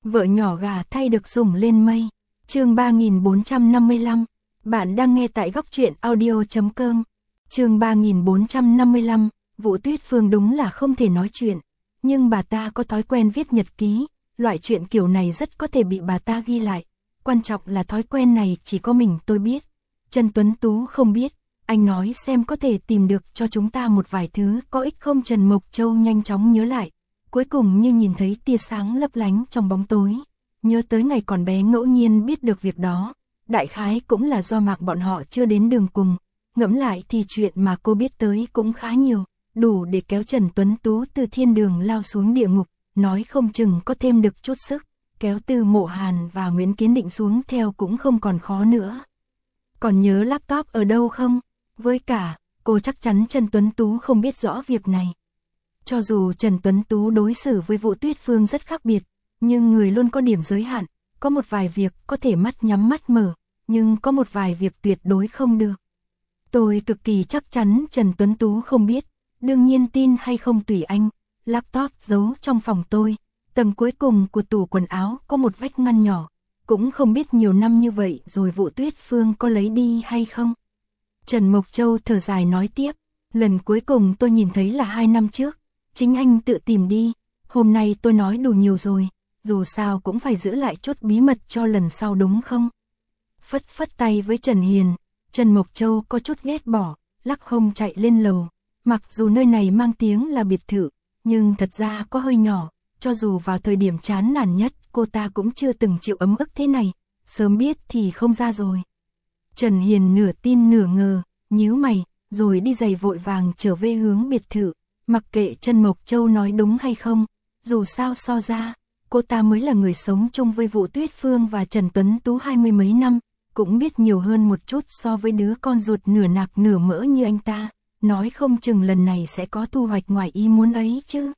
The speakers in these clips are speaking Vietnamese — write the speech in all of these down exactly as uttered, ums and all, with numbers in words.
Vợ nhỏ gà thay được sủng lên mây. Chương ba nghìn bốn trăm năm mươi lăm. Bạn đang nghe tại góc truyện audio chấm com. Chương ba nghìn bốn trăm năm mươi lăm. Vũ Tuyết Phương đúng là không thể nói chuyện, nhưng bà ta có thói quen viết nhật ký, loại chuyện kiểu này rất có thể bị bà ta ghi lại. Quan trọng là thói quen này chỉ có mình tôi biết. Trần Tuấn Tú không biết. Anh nói xem có thể tìm được cho chúng ta một vài thứ có ích không? Trần Mộc Châu nhanh chóng nhớ lại. Cuối cùng như nhìn thấy tia sáng lấp lánh trong bóng tối. Nhớ tới ngày còn bé ngẫu nhiên biết được việc đó. Đại khái cũng là do Mạc bọn họ chưa đến đường cùng. Ngẫm lại thì chuyện mà cô biết tới cũng khá nhiều. Đủ để kéo Trần Tuấn Tú từ thiên đường lao xuống địa ngục. Nói không chừng có thêm được chút sức. Kéo từ Mộ Hàn và Nguyễn Kiến Định xuống theo cũng không còn khó nữa. Còn nhớ laptop ở đâu không? Với cả, cô chắc chắn Trần Tuấn Tú không biết rõ việc này. Cho dù Trần Tuấn Tú đối xử với Vũ Tuyết Phương rất khác biệt, nhưng người luôn có điểm giới hạn. Có một vài việc có thể mắt nhắm mắt mở, nhưng có một vài việc tuyệt đối không được. Tôi cực kỳ chắc chắn Trần Tuấn Tú không biết, đương nhiên tin hay không tùy anh. Laptop giấu trong phòng tôi, tầng cuối cùng của tủ quần áo có một vách ngăn nhỏ. Cũng không biết nhiều năm như vậy rồi Vũ Tuyết Phương có lấy đi hay không. Trần Mộc Châu thở dài nói tiếp, lần cuối cùng tôi nhìn thấy là hai năm trước, chính anh tự tìm đi, hôm nay tôi nói đủ nhiều rồi, dù sao cũng phải giữ lại chút bí mật cho lần sau đúng không? Phất phất tay với Trần Hiền, Trần Mộc Châu có chút ghét bỏ, lắc hông chạy lên lầu, mặc dù nơi này mang tiếng là biệt thự, nhưng thật ra có hơi nhỏ, cho dù vào thời điểm chán nản nhất, cô ta cũng chưa từng chịu ấm ức thế này, sớm biết thì không ra rồi. Trần Hiền nửa tin nửa ngờ, nhíu mày, rồi đi giày vội vàng trở về hướng biệt thự, mặc kệ Trần Mộc Châu nói đúng hay không, dù sao so ra, cô ta mới là người sống chung với Vũ Tuyết Phương và Trần Tuấn Tú hai mươi mấy năm, cũng biết nhiều hơn một chút so với đứa con ruột nửa nạc nửa mỡ như anh ta, nói không chừng lần này sẽ có thu hoạch ngoài ý muốn ấy chứ.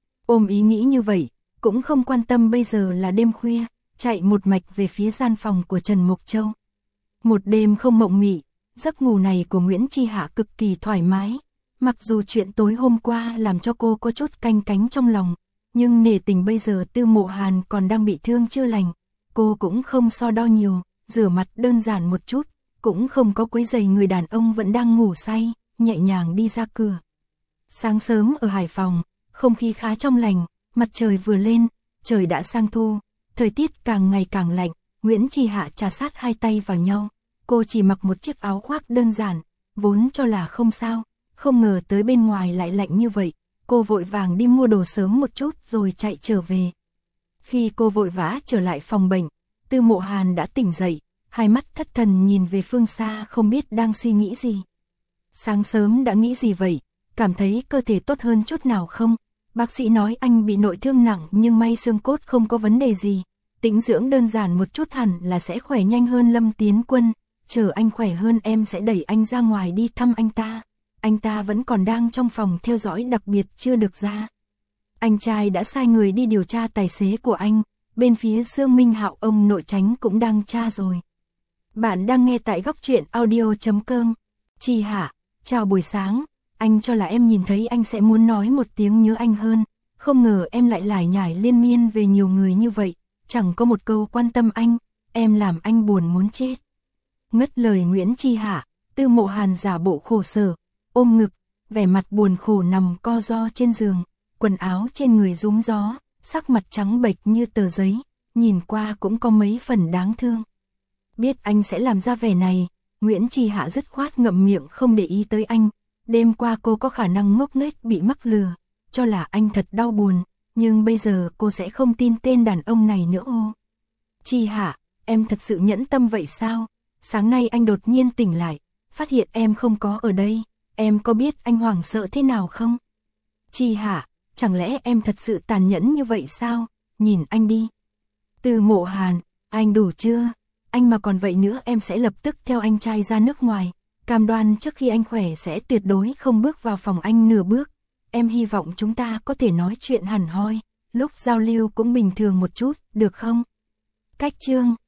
Ôm ý nghĩ như vậy, cũng không quan tâm bây giờ là đêm khuya, chạy một mạch về phía gian phòng của Trần Mộc Châu. Một đêm không mộng mị, giấc ngủ này của Nguyễn Chi Hạ cực kỳ thoải mái. Mặc dù chuyện tối hôm qua làm cho cô có chút canh cánh trong lòng, nhưng nể tình bây giờ Tư Mộ Hàn còn đang bị thương chưa lành, cô cũng không so đo nhiều, rửa mặt đơn giản một chút, cũng không có quấy rầy người đàn ông vẫn đang ngủ say, nhẹ nhàng đi ra cửa. Sáng sớm ở Hải Phòng, không khí khá trong lành, mặt trời vừa lên, trời đã sang thu, thời tiết càng ngày càng lạnh. Nguyễn Chi Hạ trà sát hai tay vào nhau, cô chỉ mặc một chiếc áo khoác đơn giản, vốn cho là không sao, không ngờ tới bên ngoài lại lạnh như vậy, cô vội vàng đi mua đồ sớm một chút rồi chạy trở về. Khi cô vội vã trở lại phòng bệnh, Tư Mộ Hàn đã tỉnh dậy, hai mắt thất thần nhìn về phương xa không biết đang suy nghĩ gì. Sáng sớm đã nghĩ gì vậy, cảm thấy cơ thể tốt hơn chút nào không? Bác sĩ nói anh bị nội thương nặng nhưng may xương cốt không có vấn đề gì. Tĩnh dưỡng đơn giản một chút hẳn là sẽ khỏe nhanh hơn. Lâm Tiến Quân, chờ anh khỏe hơn em sẽ đẩy anh ra ngoài đi thăm anh ta. Anh ta vẫn còn đang trong phòng theo dõi đặc biệt chưa được ra. Anh trai đã sai người đi điều tra tài xế của anh, bên phía Dương Minh Hạo ông nội Tránh cũng đang tra rồi. Bạn đang nghe tại góc truyện audio chấm com. Chi Hạ, chào buổi sáng, anh cho là em nhìn thấy anh sẽ muốn nói một tiếng nhớ anh hơn, không ngờ em lại lải nhải liên miên về nhiều người như vậy. Chẳng có một câu quan tâm anh, em làm anh buồn muốn chết. Ngất lời Nguyễn Chi Hạ, Tư Mộ Hàn giả bộ khổ sở, ôm ngực, vẻ mặt buồn khổ nằm co ro trên giường, quần áo trên người rúm gió, sắc mặt trắng bệch như tờ giấy, nhìn qua cũng có mấy phần đáng thương. Biết anh sẽ làm ra vẻ này, Nguyễn Chi Hạ dứt khoát ngậm miệng không để ý tới anh. Đêm qua cô có khả năng ngốc nghếch bị mắc lừa, cho là anh thật đau buồn. Nhưng bây giờ cô sẽ không tin tên đàn ông này nữa ô. Chi Hạ, em thật sự nhẫn tâm vậy sao? Sáng nay anh đột nhiên tỉnh lại, phát hiện em không có ở đây, em có biết anh hoảng sợ thế nào không? Chi Hạ, chẳng lẽ em thật sự tàn nhẫn như vậy sao? Nhìn anh đi. Tư Mộ Hàn, anh đủ chưa? Anh mà còn vậy nữa em sẽ lập tức theo anh trai ra nước ngoài, cam đoan trước khi anh khỏe sẽ tuyệt đối không bước vào phòng anh nửa bước. Em hy vọng chúng ta có thể nói chuyện hẳn hoi, lúc giao lưu cũng bình thường một chút, được không? Cách chương